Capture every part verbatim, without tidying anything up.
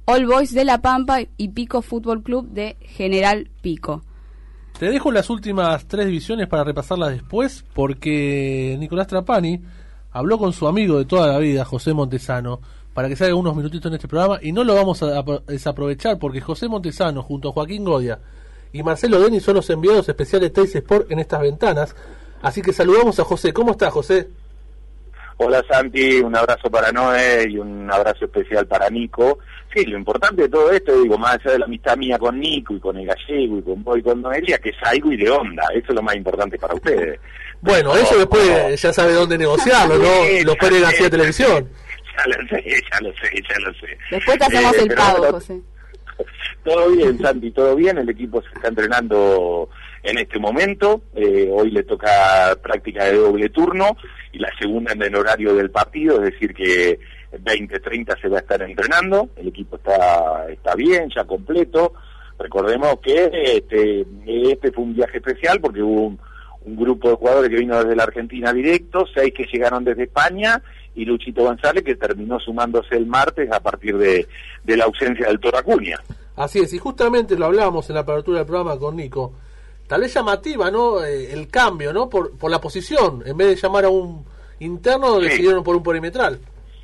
All Boys de La Pampa y Pico Fútbol Club de General Pico. Te dejo las últimas tres divisiones para repasarlas después, porque Nicolás Trapani habló con su amigo de toda la vida, José Montesano, para que se haga unos minutitos en este programa, y no lo vamos a desaprovechar, porque José Montesano, junto a Joaquín Godia y Marcelo Denis, son los enviados especiales de Teis Sport en estas ventanas. Así que saludamos a José. ¿Cómo estás, José? Hola, Santi, un abrazo para Noé y un abrazo especial para Nico. Sí, lo importante de todo esto, digo, más allá de la amistad mía con Nico y con el gallego y con vos y con Noelia, que es algo y de onda. Eso es lo más importante para ustedes. Bueno, pero, eso después no, ya sabe dónde negociarlo, ¿no? Sí, los Pérez García Televisión. Ya lo sé, ya lo sé, ya lo sé. Después te hacemos eh, el pago, pero, José. Todo bien, Santi, todo bien. El equipo se está entrenando en este momento. Eh, hoy le toca práctica de doble turno y la segunda en el horario del partido, es decir que veinte treinta se va a estar entrenando. El equipo está está bien, ya completo. Recordemos que este este fue un viaje especial porque hubo un, un grupo de jugadores que vino desde la Argentina directo, seis que llegaron desde España y Luchito González, que terminó sumándose el martes a partir de, de la ausencia del Toro Acuña. Así es, y justamente lo hablábamos en la apertura del programa con Nico. Tal vez llamativa, ¿no? Eh, el cambio, ¿no? Por, por la posición. En vez de llamar a un interno, sí, decidieron por un perimetral.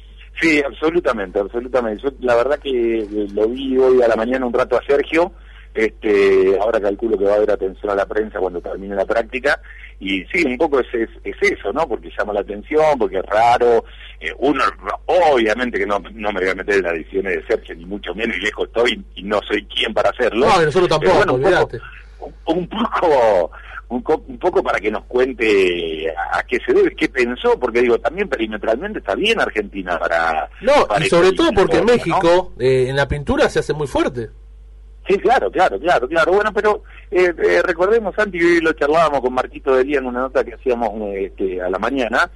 Sí, absolutamente, absolutamente. Yo la verdad que lo vi hoy a la mañana un rato a Sergio. Este, ahora calculo que va a haber atención a la prensa cuando termine la práctica. Y sí, un poco es, es, es eso, ¿no? Porque llama la atención, porque es raro. Eh, uno, obviamente que no, no me voy a meter en las decisiones de Sergio, ni mucho menos, y lejos estoy, y no soy quien para hacerlo. No, nosotros tampoco, bueno, un olvídate. Poco, un, un poco... Un, co un poco para que nos cuente a, a qué se debe, qué pensó, porque digo, también perimetralmente está bien Argentina para... No, para y sobre todo porque forma, México, ¿no? eh, en la pintura se hace muy fuerte. Sí, claro, claro, claro, claro. Bueno, pero eh, eh, recordemos, Santi, y hoy lo charlábamos con Marquito de Lía en una nota que hacíamos este, a la mañana,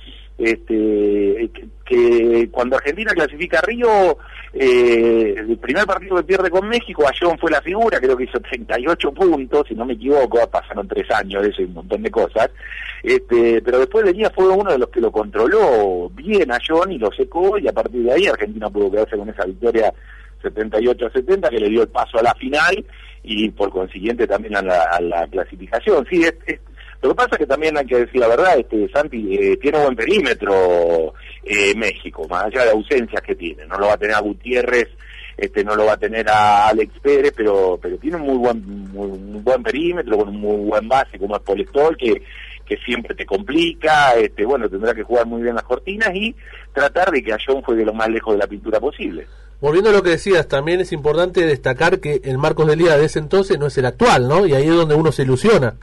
este que, que cuando Argentina clasifica a Río, eh, el primer partido que pierde con México, Ayón fue la figura, creo que hizo treinta y ocho puntos, si no me equivoco, pasaron tres años de eso y un montón de cosas, este pero después de Lía fue uno de los que lo controló bien Ayón y lo secó, y a partir de ahí Argentina pudo quedarse con esa victoria setenta y ocho a setenta que le dio el paso a la final y por consiguiente también a la, a la clasificación. Sí, es, es, lo que pasa es que también hay que decir la verdad, este Santi, eh, tiene buen perímetro eh, México, más allá de ausencias que tiene. No lo va a tener a Gutiérrez, este no lo va a tener a Alex Pérez, pero pero tiene un muy buen muy, un buen perímetro, con un muy buen base como es Polestol, que que siempre te complica, este bueno, tendrá que jugar muy bien las cortinas y tratar de que Ayón juegue lo más lejos de la pintura posible. Volviendo a lo que decías, también es importante destacar que el Marcos de Lía de ese entonces no es el actual, ¿no? Y ahí es donde uno se ilusiona.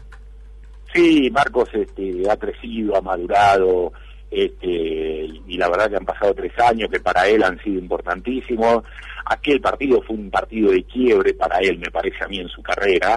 Sí, Marcos este, ha crecido, ha madurado, este, y la verdad que han pasado tres años que para él han sido importantísimos. Aquel partido fue un partido de quiebre para él, me parece a mí, en su carrera,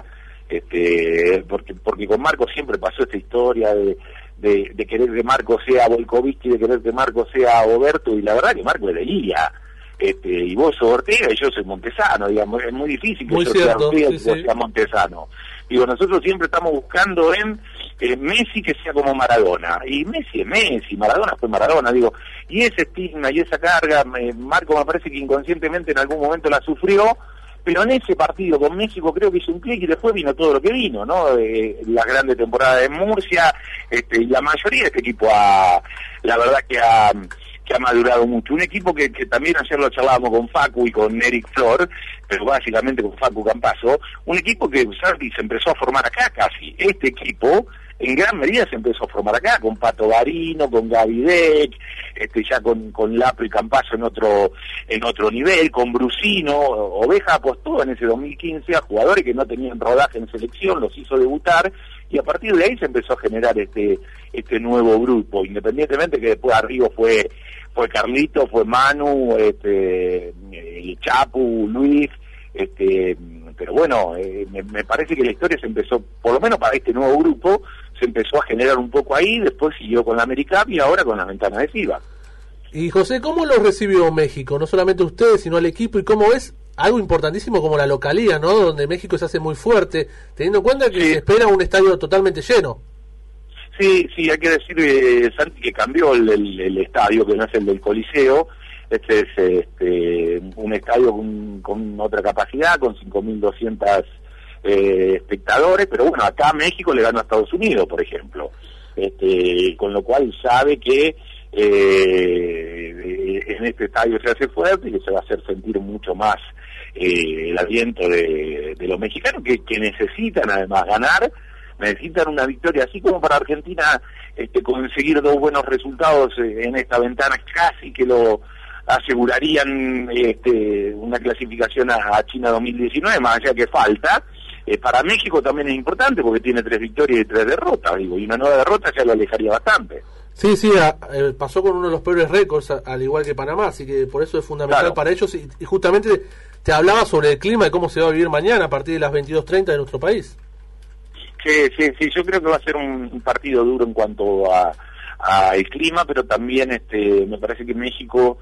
este, porque porque con Marcos siempre pasó esta historia de, de, de querer que Marcos sea Volkovich, de querer que Marcos sea Oberto, y la verdad que Marcos es de Lía. Este, y vos sos Ortega y yo soy Montesano, digamos, es muy difícil que muy yo cierto, sea Ortega sí, y yo sí. sea Montesano. Digo, nosotros siempre estamos buscando en eh, Messi que sea como Maradona, y Messi es Messi, Maradona fue Maradona, digo, y ese estigma y esa carga, me, Marco me parece que inconscientemente en algún momento la sufrió, pero en ese partido con México creo que hizo un clic y después vino todo lo que vino, ¿no? Eh, la grande temporada de Murcia, este, y la mayoría de este equipo ha, la verdad que ha... que ha madurado mucho. Un equipo que, que también ayer lo charlábamos con Facu y con Eric Flor, pero básicamente con Facu Campazo, un equipo que Santi se empezó a formar acá casi. Este equipo en gran medida se empezó a formar acá, con Pato Garino, con Gaby Deck, este, ya con, con Lapro y Campazo en otro, en otro nivel, con Brusino. Oveja apostó en ese dos mil quince a jugadores que no tenían rodaje en selección, los hizo debutar, y a partir de ahí se empezó a generar este este nuevo grupo, independientemente que después arriba fue fue Carlito, fue Manu, este el Chapu, Luis, este pero bueno, eh, me, me parece que la historia se empezó, por lo menos para este nuevo grupo, se empezó a generar un poco ahí, después siguió con la AmeriCup y ahora con la ventana de FIBA. Y José, ¿cómo lo recibió México? No solamente ustedes, sino al equipo, y cómo es algo importantísimo como la localía, ¿no? Donde México se hace muy fuerte, teniendo en cuenta que sí. Se espera un estadio totalmente lleno. Sí, sí, hay que decir, eh, Santi, que cambió el, el, el estadio, que no es el del Coliseo, Este es este, un estadio con, con otra capacidad, con cinco mil doscientos eh, espectadores, pero bueno, acá México le ganó a Estados Unidos, por ejemplo, este, con lo cual sabe que eh, en este estadio se hace fuerte y que se va a hacer sentir mucho más eh, el aliento de, de los mexicanos, que, que necesitan además ganar, necesitan una victoria, así como para Argentina este, conseguir dos buenos resultados en esta ventana, casi que lo asegurarían este, una clasificación a, a China dos mil diecinueve, más allá que falta. Eh, para México también es importante porque tiene tres victorias y tres derrotas, digo, y una nueva derrota ya lo alejaría bastante. Sí, sí, a, eh, pasó con uno de los peores récords, a, al igual que Panamá, así que por eso es fundamental claro. para ellos, y, y justamente te hablaba sobre el clima y cómo se va a vivir mañana a partir de las veintidós treinta de nuestro país. Sí, sí, sí, yo creo que va a ser un, un partido duro en cuanto a, a el clima, pero también este, me parece que México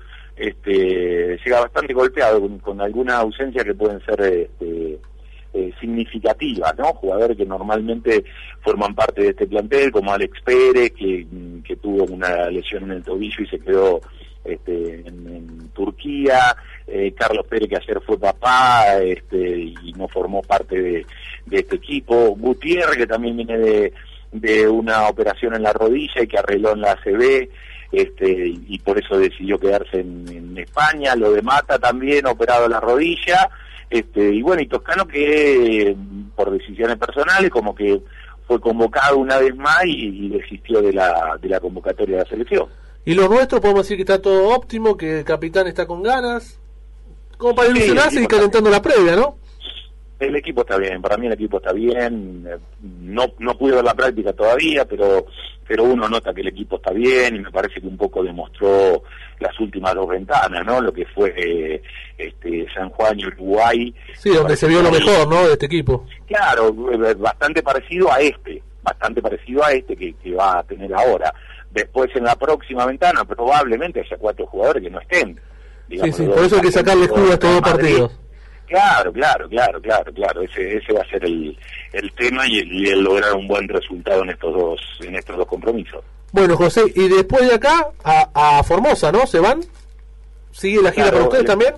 este, llega bastante golpeado con, con algunas ausencias que pueden ser este, eh, significativas, ¿no? Jugadores que normalmente forman parte de este plantel, como Alex Pérez, que, que tuvo una lesión en el tobillo y se quedó este, en, en Turquía, eh, Carlos Pérez, que ayer fue papá este, y no formó parte de, de este equipo, Gutiérrez, que también viene de, de una operación en la rodilla y que arregló en la A C B, este, y por eso decidió quedarse en, en España, lo de Mata también, operado en la rodilla, este, y bueno, y Toscano que por decisiones personales como que fue convocado una vez más y, y desistió de la, de la convocatoria de la selección. Y lo nuestro podemos decir que está todo óptimo, que el capitán está con ganas, como para ilusionarse sí, y calentando la previa, ¿no? El equipo está bien, para mí el equipo está bien, no no pude ver la práctica todavía, pero pero uno nota que el equipo está bien y me parece que un poco demostró las últimas dos ventanas, ¿no? Lo que fue eh, este San Juan y Uruguay. Sí, donde se vio lo mejor, ¿no? De este equipo. Claro, bastante parecido a este, bastante parecido a este que, que va a tener ahora. Después en la próxima ventana probablemente haya cuatro jugadores que no estén. Digamos, sí, sí, por eso hay que sacarle escudo a estos dos partidos. Claro, claro, claro, claro, claro. Ese, ese va a ser el, el tema y el, y el lograr un buen resultado en estos dos, en estos dos compromisos. Bueno, José, y después de acá a, a Formosa, ¿no? ¿Se van? ¿Sigue la gira claro, para ustedes el, también?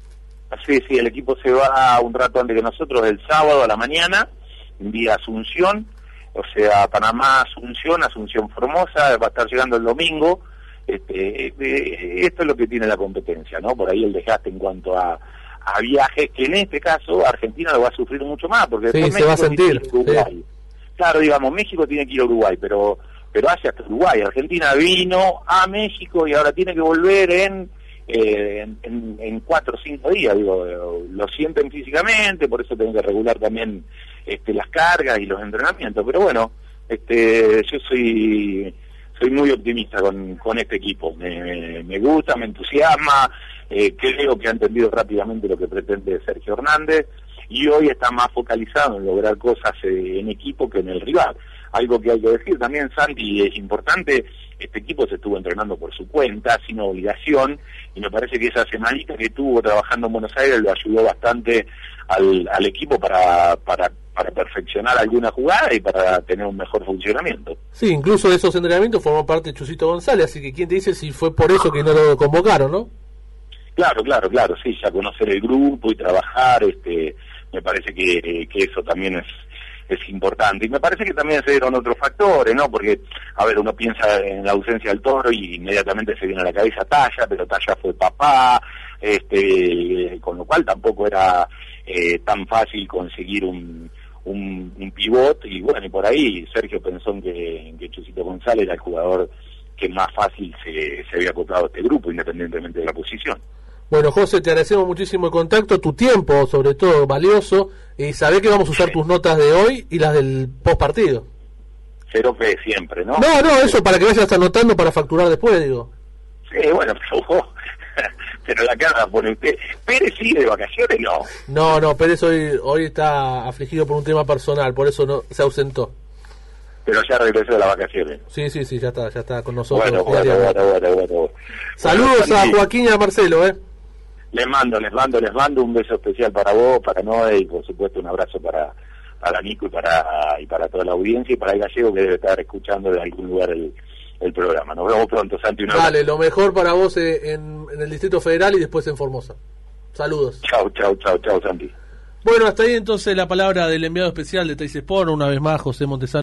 Sí, sí, el equipo se va un rato antes que nosotros, el sábado a la mañana, vía Asunción, o sea, Panamá, Asunción, Asunción Formosa, va a estar llegando el domingo. Este, eh, esto es lo que tiene la competencia, ¿no? Por ahí el desgaste en cuanto a a viajes, que en este caso Argentina lo va a sufrir mucho más, porque sí, después se va a sentir. Sí. Claro, digamos, México tiene que ir a Uruguay, pero pero hacia hasta Uruguay. Argentina vino a México y ahora tiene que volver en eh, en, en cuatro o cinco días, digo, lo sienten físicamente, por eso tienen que regular también este, las cargas y los entrenamientos, pero bueno, este yo soy soy muy optimista con, con este equipo, me, me gusta, me entusiasma. Eh, creo que ha entendido rápidamente lo que pretende Sergio Hernández y hoy está más focalizado en lograr cosas eh, en equipo que en el rival. Algo que hay que decir también, Santi, es importante, este equipo se estuvo entrenando por su cuenta, sin obligación, y me parece que esa semanita que tuvo trabajando en Buenos Aires lo ayudó bastante al, al equipo para, para, para perfeccionar alguna jugada y para tener un mejor funcionamiento. Sí, incluso de esos entrenamientos formó parte Chusito González, así que quién te dice si fue por eso que no lo convocaron, ¿no? Claro, claro, claro, sí, ya conocer el grupo y trabajar, este, me parece que, que eso también es, es importante. Y me parece que también se dieron otros factores, ¿no? Porque, a ver, uno piensa en la ausencia del Toro y inmediatamente se viene a la cabeza Talla, pero Talla fue papá, este, con lo cual tampoco era eh, tan fácil conseguir un, un, un pivot, y bueno, y por ahí Sergio pensó en que, en que Chusito González era el jugador que más fácil se, se había acoplado a este grupo, independientemente de la posición. Bueno, José, te agradecemos muchísimo el contacto, tu tiempo, sobre todo, valioso, y sabés que vamos a usar tus notas de hoy y las del post partido. Cero fe siempre, ¿no? No, no, eso para que vayas anotando para facturar después, digo. Sí, bueno, pero, pero la cara la pone usted. ¿Pérez sigue de vacaciones? No. No, no, Pérez hoy, hoy está afligido por un tema personal, por eso no se ausentó. Pero ya regresó de las vacaciones. Sí, sí, sí, ya está, ya está con nosotros. Bueno, bueno, bueno, bueno, bueno. Saludos bueno, a Joaquín y a Marcelo, ¿eh? Les mando, les mando, les mando un beso especial para vos, para Noé, y por supuesto un abrazo para, para Nico y para y para toda la audiencia, y para el gallego que debe estar escuchando de algún lugar el, el programa. Nos vemos pronto, Santi. Una Dale, lo mejor para vos en, en el Distrito Federal y después en Formosa. Saludos. Chao, chao, chao, chao, Santi. Bueno, hasta ahí entonces la palabra del enviado especial de Teis Sport, una vez más, José Montesano.